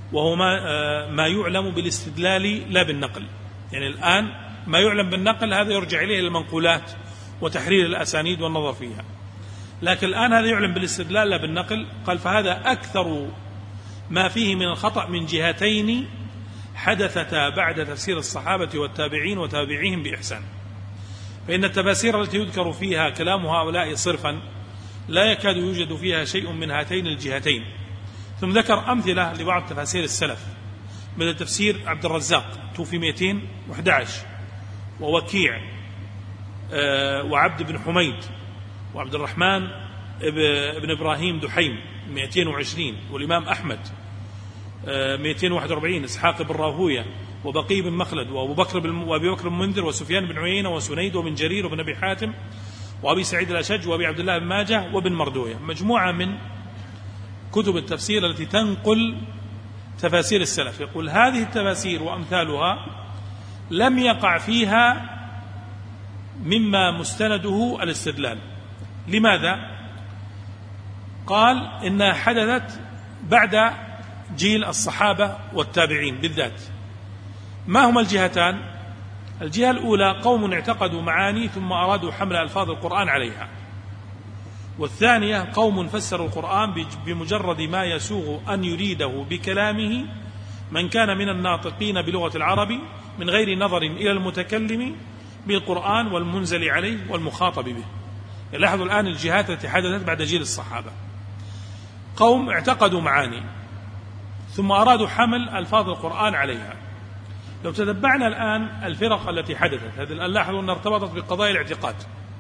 وهو ما, ما يعلم بالاستدلال لا بالنقل. يعني الآن ما يعلم بالنقل هذا يرجع إليه المنقولات وتحرير الأسانيد والنظر فيها، لكن الآن هذا يعلم بالاستدلال لا بالنقل. قال فهذا أكثر ما فيه من الخطأ من جهتين حدثتا بعد تفسير الصحابة والتابعين وتابعيهم بإحسان. فإن التفاسير التي يذكر فيها كلام هؤلاء صرفا لا يكاد يوجد فيها شيء من هاتين الجهتين. ثم ذكر أمثلة لبعض تفاسير السلف، مثل تفسير عبد الرزاق توفي مئتين وأحد عشر، ووكيع وعبد بن حميد وعبد الرحمن ابن إبراهيم دحيم مئتين وعشرين، والإمام أحمد مئتين وواحد وأربعين، إسحاق بن راهوية وبقي بن مخلد وأبو بكر بن وأبي بكر بن منذر وسفيان بن عيينة وسنيد وبن جرير وبن أبي حاتم وأبي سعيد الأشج وأبي عبد الله بن ماجه وبن مردوية. مجموعة من كتب التفسير التي تنقل تفاسير السلف. يقول هذه التفاسير وأمثالها لم يقع فيها مما مستنده الاستدلال. لماذا؟ قال إنها حدثت بعد جيل الصحابة والتابعين بالذات. ما هما الجهتان؟ الجهة الأولى قوم اعتقدوا معاني ثم أرادوا حمل ألفاظ القرآن عليها، والثانية قوم فسروا القرآن بمجرد ما يسوغ أن يريده بكلامه من كان من الناطقين بلغة العرب من غير نظر إلى المتكلم بالقرآن والمنزل عليه والمخاطب به. لاحظوا الآن الجهات التي حدثت بعد جيل الصحابة. قوم اعتقدوا معاني ثم أرادوا حمل ألفاظ القرآن عليها. لو تتبعنا الآن الفرق التي حدثت هذه الآن لاحظوا أنها ارتبطت بقضايا الاعتقاد.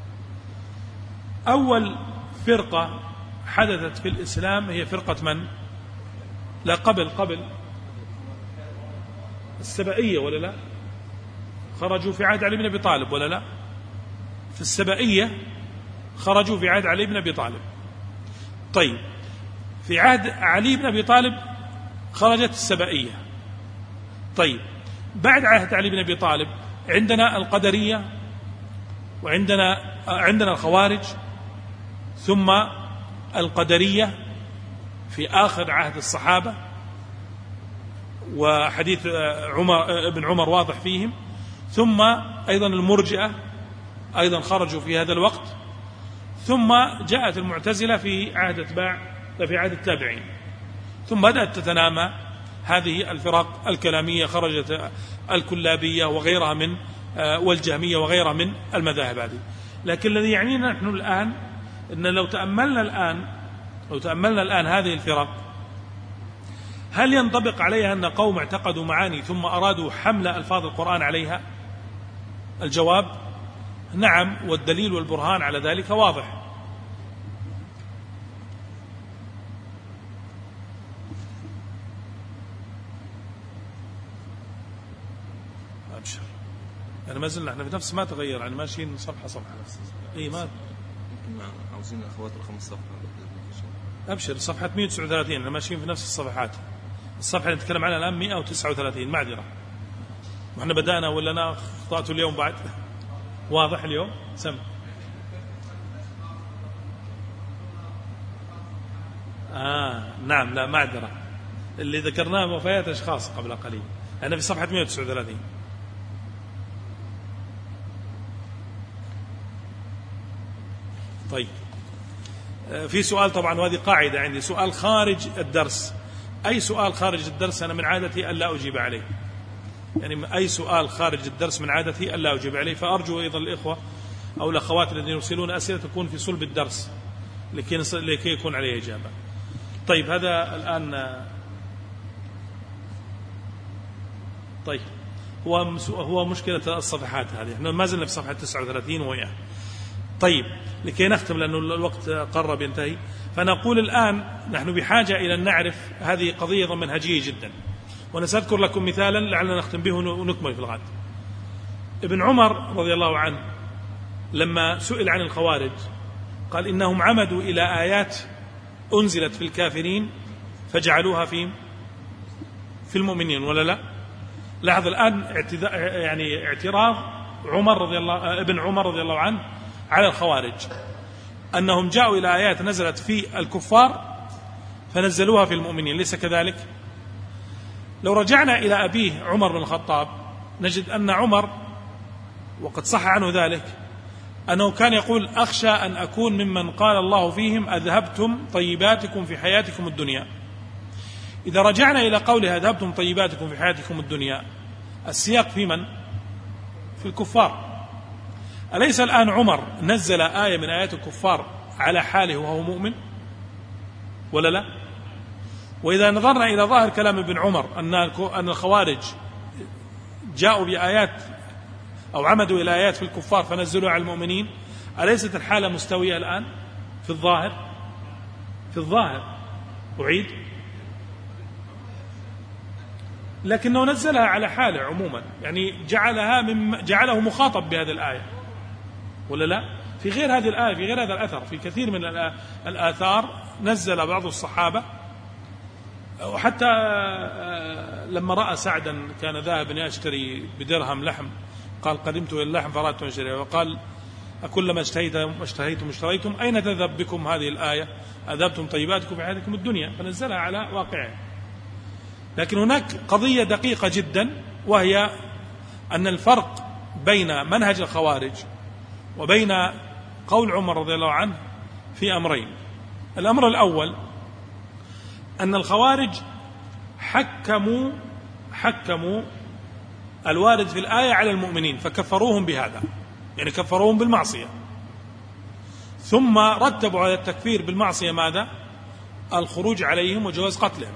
أول فرقة حدثت في الإسلام هي فرقة من؟ لا قبل قبل السبائية ولا لا؟ خرجوا في عهد علي بن أبي طالب ولا لا؟ في السبائية خرجوا في عهد علي بن أبي طالب. طيب في عهد علي بن أبي طالب خرجت السبائية. طيب بعد عهد علي بن أبي طالب عندنا القدرية وعندنا عندنا الخوارج ثم القدرية في آخر عهد الصحابة، وحديث عمر ابن عمر واضح فيهم، ثم أيضا المرجئة أيضا خرجوا في هذا الوقت، ثم جاءت المعتزلة في عهد اتباع في عهد التابعين، ثم بدأت تتنامى هذه الفرق الكلامية، خرجت الكلابية وغيرها من والجهمية وغيرها من المذاهب هذه. لكن الذي يعنينا نحن الآن أن لو تأملنا الآن لو تأملنا الآن هذه الفرق هل ينطبق عليها أن قوم اعتقدوا معاني ثم أرادوا حمل ألفاظ القرآن عليها؟ الجواب نعم، والدليل والبرهان على ذلك واضح. أبشر يعني ما زلنا احنا في نفس ما تغير، يعني ماشيين صفحة صفحة. اي ما عاوزين اخوات الخمس صفحة. أبشر صفحة مئة وتسعة وثلاثين احنا ماشيين في نفس الصفحات. الصفحة اللي نتكلم عنها الآن مئة وتسعة وثلاثين. معذرة واحنا بدأنا ولا أنا أخطأت اليوم بعد؟ واضح اليوم؟ سم آه نعم لا معذرة، اللي ذكرناه وفيات أشخاص قبل قليل. أنا في صفحة مئة وتسعة وثلاثين. طيب في سؤال طبعا، وهذه قاعدة عندي، سؤال خارج الدرس. أي سؤال خارج الدرس أنا من عادتي ألا أجيب عليه، يعني أي سؤال خارج الدرس من عادتي ألا أجيب عليه. فأرجو أيضا الإخوة أو الأخوات الذين يرسلون أسئلة تكون في صلب الدرس لكي, لكي يكون عليه إجابة. طيب هذا الآن طيب هو هو مشكلة الصفحات هذه، احنا ما زلنا في صفحة تسعة وثلاثين وهي. طيب لكي نختم لأن الوقت قرب ينتهي، فنقول الآن نحن بحاجة إلى أن نعرف هذه قضية منهجية جدا، ونسأذكر لكم مثالا لعلنا نختم به ونكمل في الغد. ابن عمر رضي الله عنه لما سئل عن الخوارج قال إنهم عمدوا إلى آيات أنزلت في الكافرين فجعلوها في في المؤمنين ولا لا؟ لاحظ الآن يعني اعتراض عمر رضي الله ابن عمر رضي الله عنه على الخوارج أنهم جاءوا إلى آيات نزلت في الكفار فنزلوها في المؤمنين، ليس كذلك؟ لو رجعنا إلى أبيه عمر بن الخطاب نجد أن عمر، وقد صح عنه ذلك، أنه كان يقول: أخشى أن أكون ممن قال الله فيهم: أذهبتم طيباتكم في حياتكم الدنيا. إذا رجعنا إلى قوله أذهبتم طيباتكم في حياتكم الدنيا، السياق في من؟ في الكفار. أليس الآن عمر نزل آية من آيات الكفار على حاله وهو مؤمن ولا لا؟ وإذا نظرنا إلى ظاهر كلام ابن عمر أن الخوارج جاءوا بآيات أو عمدوا إلى آيات في الكفار فنزلوا على المؤمنين، أليست الحالة مستوية الآن في الظاهر؟ في الظاهر أعيد، لكنه نزلها على حاله عموما، يعني جعلها من جعله مخاطب بهذه الآية ولا لا؟ في غير هذه الآية، في غير هذا الأثر، في كثير من الآثار نزل بعض الصحابة، وحتى لما رأى سعدا كان ذاهبا يشتري بدرهم لحم قال: قدمت إلى اللحم فأردت أن أشتريه، وقال: أكلما اشتهيتم اشتهيتم اشتريتم أين تذهب بكم هذه الآية؟ أذهبتم طيباتكم في حياتكم الدنيا، فنزلها على واقعه. لكن هناك قضية دقيقة جدا، وهي أن الفرق بين منهج الخوارج وبين قول عمر رضي الله عنه في أمرين. الأمر الأول أن الخوارج حكموا حكموا الوارد في الآية على المؤمنين فكفروهم بهذا، يعني كفروهم بالمعصية، ثم رتبوا على التكفير بالمعصية ماذا؟ الخروج عليهم وجواز قتلهم.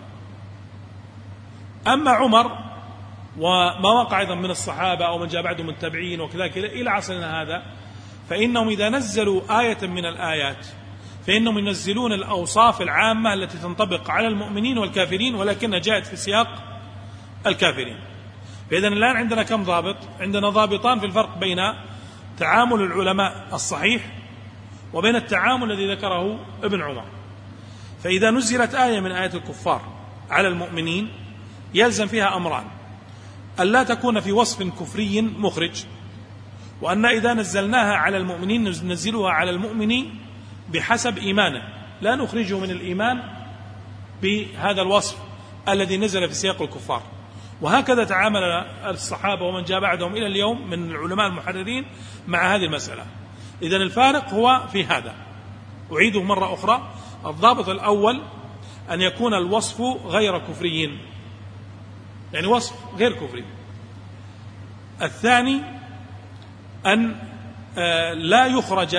أما عمر وما وقع أيضا من الصحابة أو من جاء بعدهم من التابعين وكذلك إلى عصرنا هذا، فإنهم إذا نزلوا آية من الآيات فإنهم ينزلون الأوصاف العامة التي تنطبق على المؤمنين والكافرين، ولكنها جاءت في سياق الكافرين. فإذا الآن عندنا كم ضابط؟ عندنا ضابطان في الفرق بين تعامل العلماء الصحيح وبين التعامل الذي ذكره ابن عمر. فإذا نزلت آية من آيات الكفار على المؤمنين يلزم فيها أمران: ألا تكون في وصف كفري مخرج، وأن إذا نزلناها على المؤمنين ننزلها على المؤمن بحسب إيمانه، لا نخرجه من الإيمان بهذا الوصف الذي نزل في سياق الكفار. وهكذا تعامل الصحابة ومن جاء بعدهم إلى اليوم من العلماء المحررين مع هذه المسألة. إذن الفارق هو في هذا. أعيده مرة أخرى: الضابط الأول أن يكون الوصف غير كفري، يعني وصف غير كفري. الثاني أن لا يخرج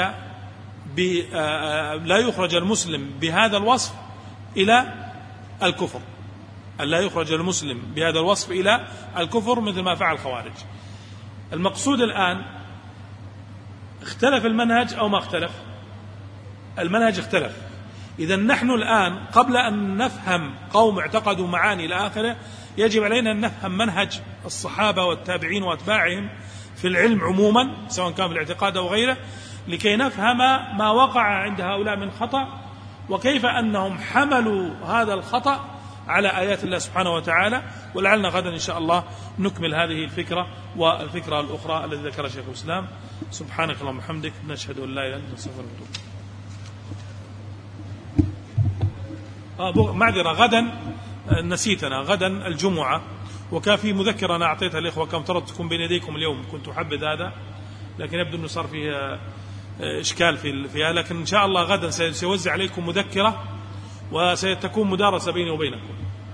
لا يخرج المسلم بهذا الوصف إلى الكفر، أن لا يخرج المسلم بهذا الوصف إلى الكفر مثل ما فعل الخوارج. المقصود الآن، اختلف المنهج أو ما اختلف؟ المنهج اختلف. إذا نحن الآن قبل أن نفهم قوم اعتقدوا معاني إلى آخره يجب علينا أن نفهم منهج الصحابة والتابعين وأتباعهم في العلم عموما، سواء كان في الاعتقاد أو غيره، لكي نفهم ما وقع عند هؤلاء من خطأ، وكيف أنهم حملوا هذا الخطأ على آيات الله سبحانه وتعالى. ولعلنا غدا إن شاء الله نكمل هذه الفكرة والفكرة الأخرى التي ذكرها شيخ الإسلام. سبحانك اللهم وبحمدك، نشهد أن لا إله إلا أنت، نستغفرك ونتوب إليك. آه معذرة، غدا نسيتنا، غدا الجمعة، وكان في مذكرة أنا أعطيتها الإخوة كم ترى تكون بين يديكم اليوم، كنت أحبذ هذا لكن يبدو أنه صار فيها إشكال فيها، لكن إن شاء الله غدا سيوزع عليكم مذكرة وستكون مدارسة بيني وبينكم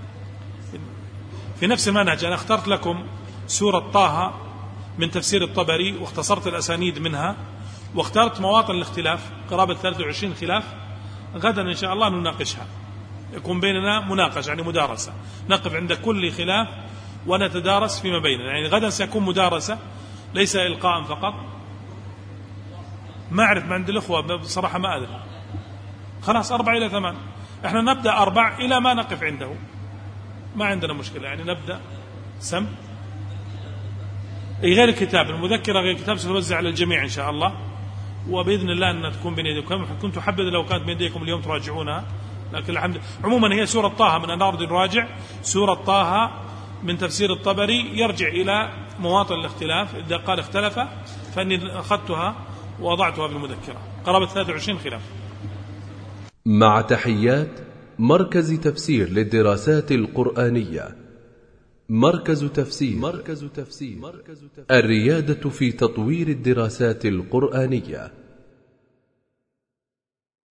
في نفس المنهج. أنا اخترت لكم سورة طه من تفسير الطبري واختصرت الأسانيد منها، واخترت مواطن الاختلاف قرابة ثلاثة وعشرين خلاف. غدا إن شاء الله نناقشها، يكون بيننا مناقشة يعني مدارسة، نقف عند كل خلاف ونتدارس فيما بيننا. يعني غدا سيكون مدارسة ليس إلقاء فقط. ما أعرف ما عند الأخوة بصراحة، ما أدري. خلاص أربع إلى ثمان، إحنا نبدأ أربع إلى ما نقف عنده، ما عندنا مشكلة، يعني نبدأ سم غير الكتاب، المذكرة غير الكتاب ستوزع على الجميع إن شاء الله، وبإذن الله أن تكون بين يديكم. كنت أحبذ لو كانت بين يديكم اليوم تراجعونها، لكن الحمد. عموما هي سورة طه من الأرض نراجع سورة طه من تفسير الطبري، يرجع إلى مواطن الاختلاف. إذا قال اختلف فإني أخذتها ووضعتها بالمذكرة قرابة ثلاثة وعشرين خلاف. مع تحيات مركز تفسير للدراسات القرآنية. مركز تفسير مركز تفسير الريادة في تطوير الدراسات القرآنية.